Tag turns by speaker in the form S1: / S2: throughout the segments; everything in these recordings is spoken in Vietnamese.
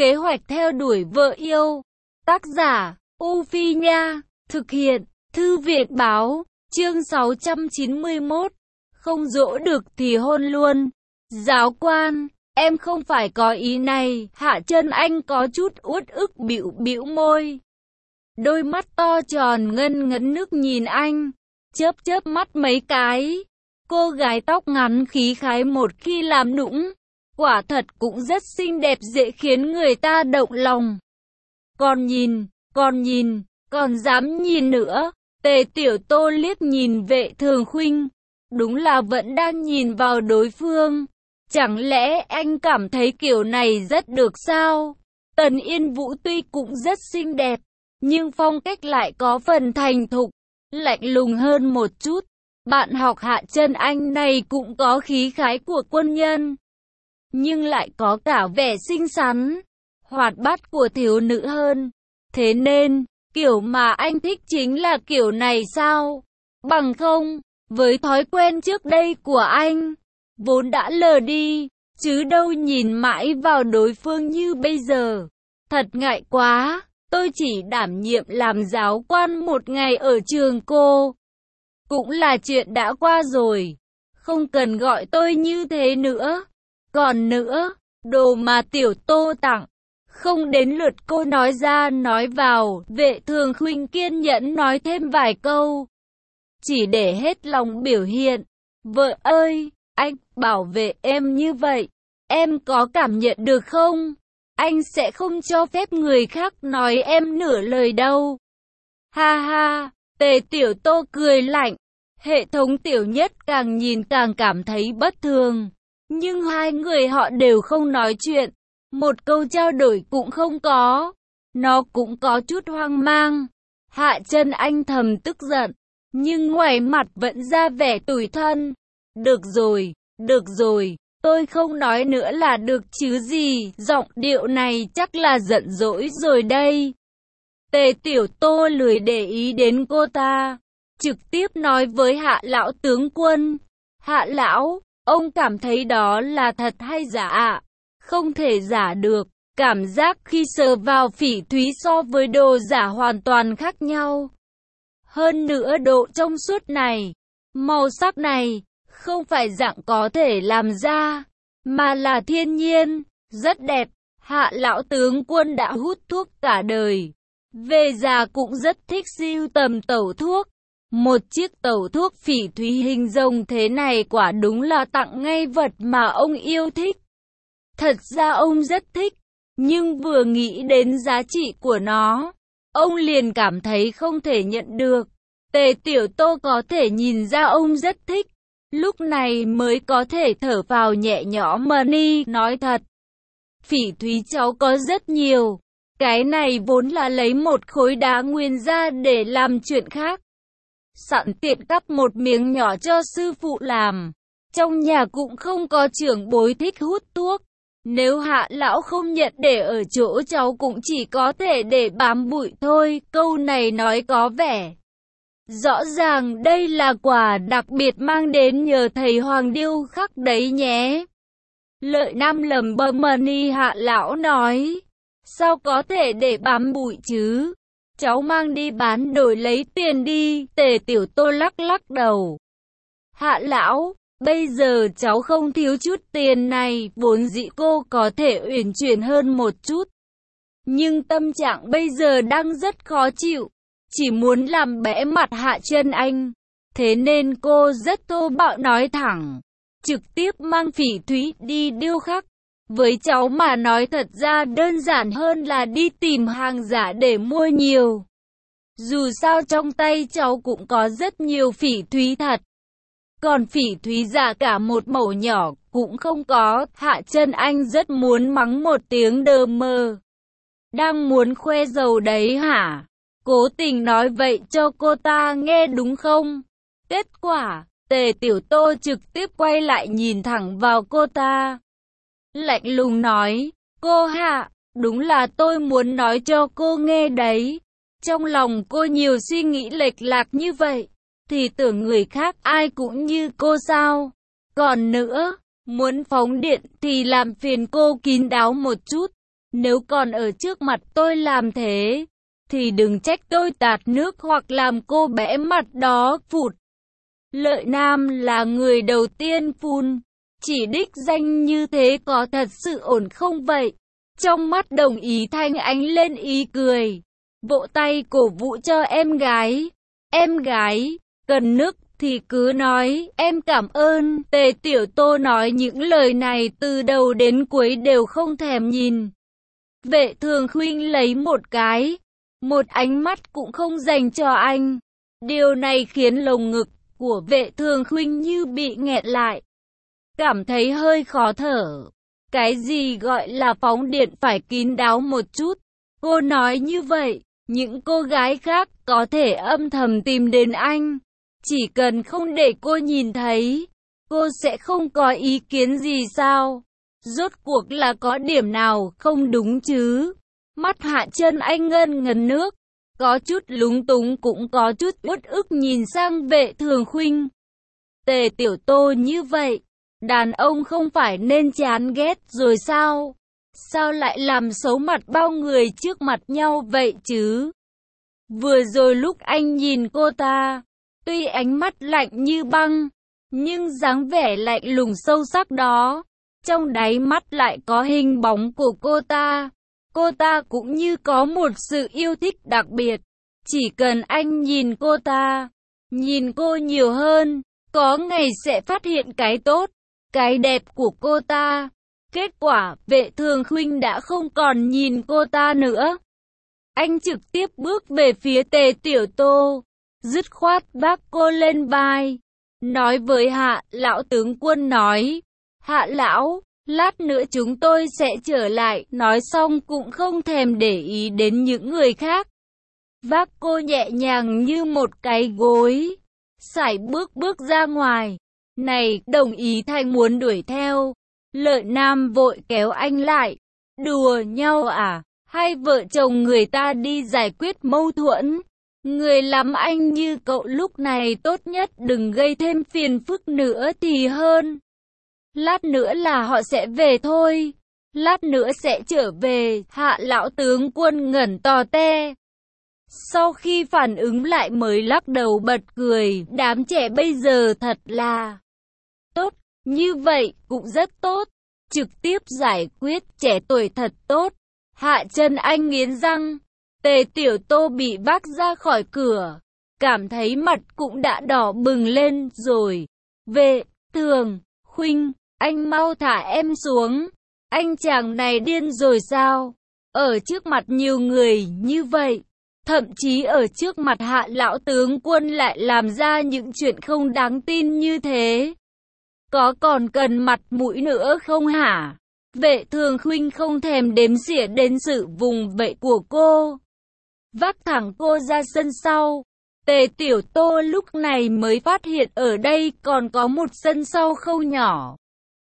S1: Kế hoạch theo đuổi vợ yêu. Tác giả, U Phi Nha. Thực hiện, Thư viện Báo. Chương 691. Không dỗ được thì hôn luôn. Giáo quan, em không phải có ý này. Hạ Trân Anh có chút uất ức bĩu bĩu môi. Đôi mắt to tròn ngân ngấn nước nhìn anh, chớp chớp mắt mấy cái. Cô gái tóc ngắn khí khái một khi làm nũng, quả thật cũng rất xinh đẹp, dễ khiến người ta động lòng. Còn dám nhìn nữa. Tề Tiểu Tô liếc nhìn Vệ Thường Khuynh, đúng là vẫn đang nhìn vào đối phương. Chẳng lẽ anh cảm thấy kiểu này rất được sao? Tần Yên Vũ tuy cũng rất xinh đẹp, nhưng phong cách lại có phần thành thục, lạnh lùng hơn một chút. Bạn học Hạ Trân Anh này cũng có khí khái của quân nhân, nhưng lại có cả vẻ xinh xắn, hoạt bát của thiếu nữ hơn. Thế nên, kiểu mà anh thích chính là kiểu này sao? Bằng không, với thói quen trước đây của anh, vốn đã lờ đi, chứ đâu nhìn mãi vào đối phương như bây giờ. Thật ngại quá, tôi chỉ đảm nhiệm làm giáo quan một ngày ở trường cô. Cũng là chuyện đã qua rồi, không cần gọi tôi như thế nữa. Còn nữa, đồ mà Tiểu Tô tặng, không đến lượt cô nói ra nói vào. Vệ Thường Khuynh kiên nhẫn nói thêm vài câu, chỉ để hết lòng biểu hiện. Vợ ơi, anh bảo vệ em như vậy, em có cảm nhận được không? Anh sẽ không cho phép người khác nói em nửa lời đâu. Ha ha, Tề Tiểu Tô cười lạnh. Hệ thống Tiểu Nhất càng nhìn càng cảm thấy bất thường. Nhưng hai người họ đều không nói chuyện, một câu trao đổi cũng không có. Nó cũng có chút hoang mang. Hạ Trân Anh thầm tức giận, nhưng ngoài mặt vẫn ra vẻ tủi thân. Được rồi, tôi không nói nữa là được chứ gì. Giọng điệu này chắc là giận dỗi rồi đây. Tề Tiểu Tô lười để ý đến cô ta, trực tiếp nói với Hạ lão tướng quân. Hạ lão, ông cảm thấy đó là thật hay giả ạ? Không thể giả được, cảm giác khi sờ vào phỉ thúy so với đồ giả hoàn toàn khác nhau. Hơn nữa độ trong suốt này, màu sắc này, không phải dạng có thể làm ra, mà là thiên nhiên, rất đẹp. Hạ lão tướng quân đã hút thuốc cả đời, về già cũng rất thích sưu tầm tẩu thuốc. Một chiếc tẩu thuốc phỉ thúy hình rồng thế này quả đúng là tặng ngay vật mà ông yêu thích. Thật ra ông rất thích, nhưng vừa nghĩ đến giá trị của nó, ông liền cảm thấy không thể nhận được. Tề Tiểu Tô có thể nhìn ra ông rất thích, lúc này mới có thể thở phào nhẹ nhõm. Money, nói thật, phỉ thúy cháu có rất nhiều. Cái này vốn là lấy một khối đá nguyên ra để làm chuyện khác, sẵn tiện cắp một miếng nhỏ cho sư phụ làm. Trong nhà cũng không có trưởng bối thích hút thuốc. Nếu Hạ lão không nhận để ở chỗ cháu cũng chỉ có thể để bám bụi thôi. Câu này nói có vẻ rõ ràng đây là quà đặc biệt mang đến nhờ thầy Hoàng điêu khắc đấy nhé. Lợi Nam lầm bầm. Money, Hạ lão nói, sao có thể để bám bụi chứ? Cháu mang đi bán đổi lấy tiền đi. Tề Tiểu Tô lắc lắc đầu. Hạ lão, bây giờ cháu không thiếu chút tiền này, vốn dĩ cô có thể uyển chuyển hơn một chút. Nhưng tâm trạng bây giờ đang rất khó chịu, chỉ muốn làm bẽ mặt Hạ Trân Anh. Thế nên cô rất thô bạo nói thẳng, trực tiếp mang phỉ thúy đi điêu khắc. Với cháu mà nói thật ra đơn giản hơn là đi tìm hàng giả để mua nhiều. Dù sao trong tay cháu cũng có rất nhiều phỉ thúy thật, còn phỉ thúy giả cả một mẩu nhỏ cũng không có. Hạ Trân Anh rất muốn mắng một tiếng đơ mơ. Đang muốn khoe giàu đấy hả? Cố tình nói vậy cho cô ta nghe đúng không? Kết quả, Tề Tiểu Tô trực tiếp quay lại nhìn thẳng vào cô ta, lạnh lùng nói, cô Hạ, đúng là tôi muốn nói cho cô nghe đấy. Trong lòng cô nhiều suy nghĩ lệch lạc như vậy, thì tưởng người khác ai cũng như cô sao? Còn nữa, muốn phóng điện thì làm phiền cô kín đáo một chút. Nếu còn ở trước mặt tôi làm thế, thì đừng trách tôi tạt nước hoặc làm cô bé mặt đó phụt. Lợi Nam là người đầu tiên phun, chỉ đích danh như thế có thật sự ổn không vậy? Trong mắt Đồng Ý Thanh ánh lên ý cười, vỗ tay cổ vũ cho em gái. Em gái, cần nước thì cứ nói, em cảm ơn. Tề Tiểu Tô nói những lời này từ đầu đến cuối đều không thèm nhìn. Vệ Thường Khuynh lấy một ánh mắt cũng không dành cho anh. Điều này khiến lồng ngực của Vệ Thường Khuynh như bị nghẹn lại, cảm thấy hơi khó thở. Cái gì gọi là phóng điện phải kín đáo một chút. Cô nói như vậy, những cô gái khác có thể âm thầm tìm đến anh. Chỉ cần không để cô nhìn thấy, cô sẽ không có ý kiến gì sao? Rốt cuộc là có điểm nào không đúng chứ? Mắt Hạ Chân Anh ngân ngấn nước, có chút lúng túng cũng có chút uất ức nhìn sang Vệ Thường Khuynh. Tề Tiểu Tô như vậy, đàn ông không phải nên chán ghét rồi sao? Sao lại làm xấu mặt bao người trước mặt nhau vậy chứ? Vừa rồi lúc anh nhìn cô ta, tuy ánh mắt lạnh như băng, nhưng dáng vẻ lạnh lùng sâu sắc đó, trong đáy mắt lại có hình bóng của cô ta. Cô ta cũng như có một sự yêu thích đặc biệt. Chỉ cần anh nhìn cô ta, nhìn cô nhiều hơn, có ngày sẽ phát hiện cái tốt, cái đẹp của cô ta. Kết quả, Vệ Thường Khuynh đã không còn nhìn cô ta nữa. Anh trực tiếp bước về phía Tề Tiểu Tô, dứt khoát vác cô lên vai, nói với Hạ lão tướng quân nói, Hạ lão, lát nữa chúng tôi sẽ trở lại. Nói xong cũng không thèm để ý đến những người khác. Vác cô nhẹ nhàng như một cái gối, sải bước ra ngoài. Này, Đồng Ý Thanh muốn đuổi theo. Lợi Nam vội kéo anh lại. Đùa nhau à? Hai vợ chồng người ta đi giải quyết mâu thuẫn. Người lắm anh như cậu lúc này tốt nhất đừng gây thêm phiền phức nữa thì hơn. Lát nữa là họ sẽ về thôi. Lát nữa sẽ trở về. Hạ lão tướng quân ngẩn tò te. Sau khi phản ứng lại mới lắc đầu bật cười. Đám trẻ bây giờ thật là tốt. Như vậy cũng rất tốt. Trực tiếp giải quyết, trẻ tuổi thật tốt. Hạ Chân Anh nghiến răng. Tề Tiểu Tô bị vác ra khỏi cửa, cảm thấy mặt cũng đã đỏ bừng lên rồi. Vệ Thường Khuynh, anh mau thả em xuống. Anh chàng này điên rồi sao? Ở trước mặt nhiều người như vậy, thậm chí ở trước mặt Hạ lão tướng quân lại làm ra những chuyện không đáng tin như thế. Có còn cần mặt mũi nữa không hả? Vệ Thường Khuynh không thèm đếm xỉa đến sự vùng vẫy của cô, vác thẳng cô ra sân sau. Tề Tiểu Tô lúc này mới phát hiện ở đây còn có một sân sau không nhỏ.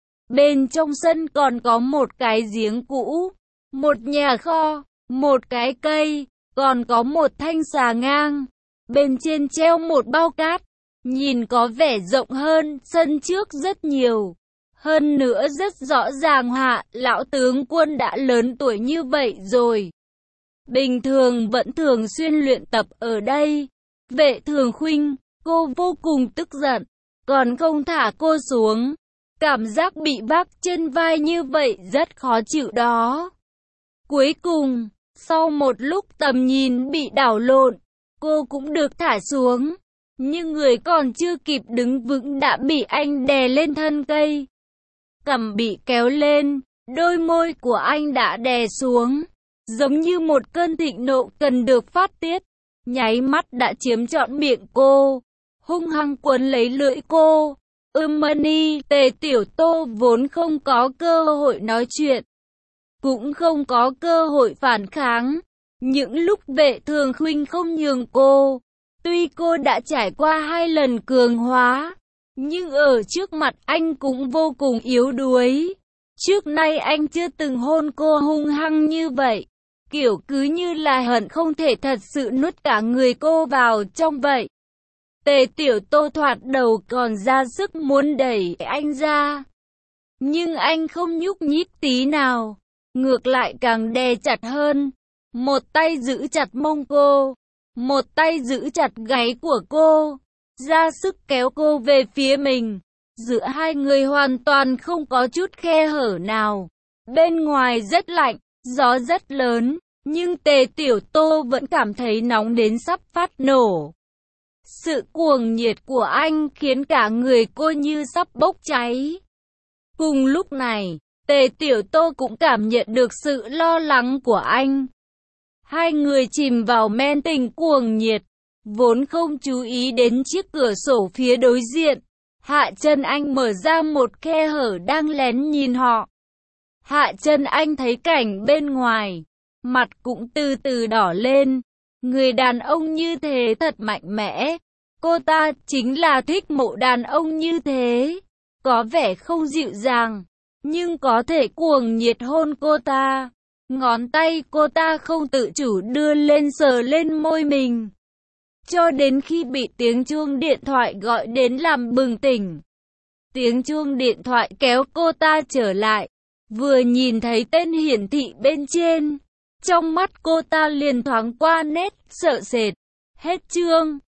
S1: Bên trong sân còn có một cái giếng cũ, một nhà kho, một cái cây, còn có một thanh xà ngang. Bên trên treo một bao cát, nhìn có vẻ rộng hơn sân trước rất nhiều. Hơn nữa rất rõ ràng Hạ lão tướng quân đã lớn tuổi như vậy rồi, bình thường vẫn thường xuyên luyện tập ở đây. Vệ Thường Khuynh, cô vô cùng tức giận, còn không thả cô xuống. Cảm giác bị vác trên vai như vậy rất khó chịu đó. Cuối cùng, sau một lúc tầm nhìn bị đảo lộn, cô cũng được thả xuống. Nhưng người còn chưa kịp đứng vững đã bị anh đè lên thân cây. Cằm bị kéo lên, đôi môi của anh đã đè xuống, giống như một cơn thịnh nộ cần được phát tiết. Nháy mắt đã chiếm trọn miệng cô, hung hăng quấn lấy lưỡi cô. Mani, Tề Tiểu Tô vốn không có cơ hội nói chuyện, cũng không có cơ hội phản kháng. Những lúc Vệ Thường Khuynh không nhường cô, tuy cô đã trải qua 2 lần cường hóa, nhưng ở trước mặt anh cũng vô cùng yếu đuối. Trước nay anh chưa từng hôn cô hung hăng như vậy, kiểu cứ như là hận không thể thật sự nuốt cả người cô vào trong vậy. Tề Tiểu Tô thoạt đầu còn ra sức muốn đẩy anh ra, nhưng anh không nhúc nhích tí nào. ngược lại càng đè chặt hơn. Một tay giữ chặt mông cô, một tay giữ chặt gáy của cô, ra sức kéo cô về phía mình. Giữa hai người hoàn toàn không có chút khe hở nào. Bên ngoài rất lạnh, gió rất lớn, nhưng Tề Tiểu Tô vẫn cảm thấy nóng đến sắp phát nổ. Sự cuồng nhiệt của anh khiến cả người cô như sắp bốc cháy. Cùng lúc này, Tề Tiểu Tô cũng cảm nhận được sự lo lắng của anh. Hai người chìm vào men tình cuồng nhiệt, vốn không chú ý đến chiếc cửa sổ phía đối diện. Hạ Chân Anh mở ra một khe hở đang lén nhìn họ. Hạ Chân Anh thấy cảnh bên ngoài, mặt cũng từ từ đỏ lên. Người đàn ông như thế thật mạnh mẽ. Cô ta chính là thích mộ đàn ông như thế. Có vẻ không dịu dàng, nhưng có thể cuồng nhiệt hôn cô ta. Ngón tay cô ta không tự chủ đưa lên sờ lên môi mình. Cho đến khi bị tiếng chuông điện thoại gọi đến làm bừng tỉnh. Tiếng chuông điện thoại kéo cô ta trở lại. Vừa nhìn thấy tên hiển thị bên trên, trong mắt cô ta liền thoáng qua nét sợ sệt. Hết chương.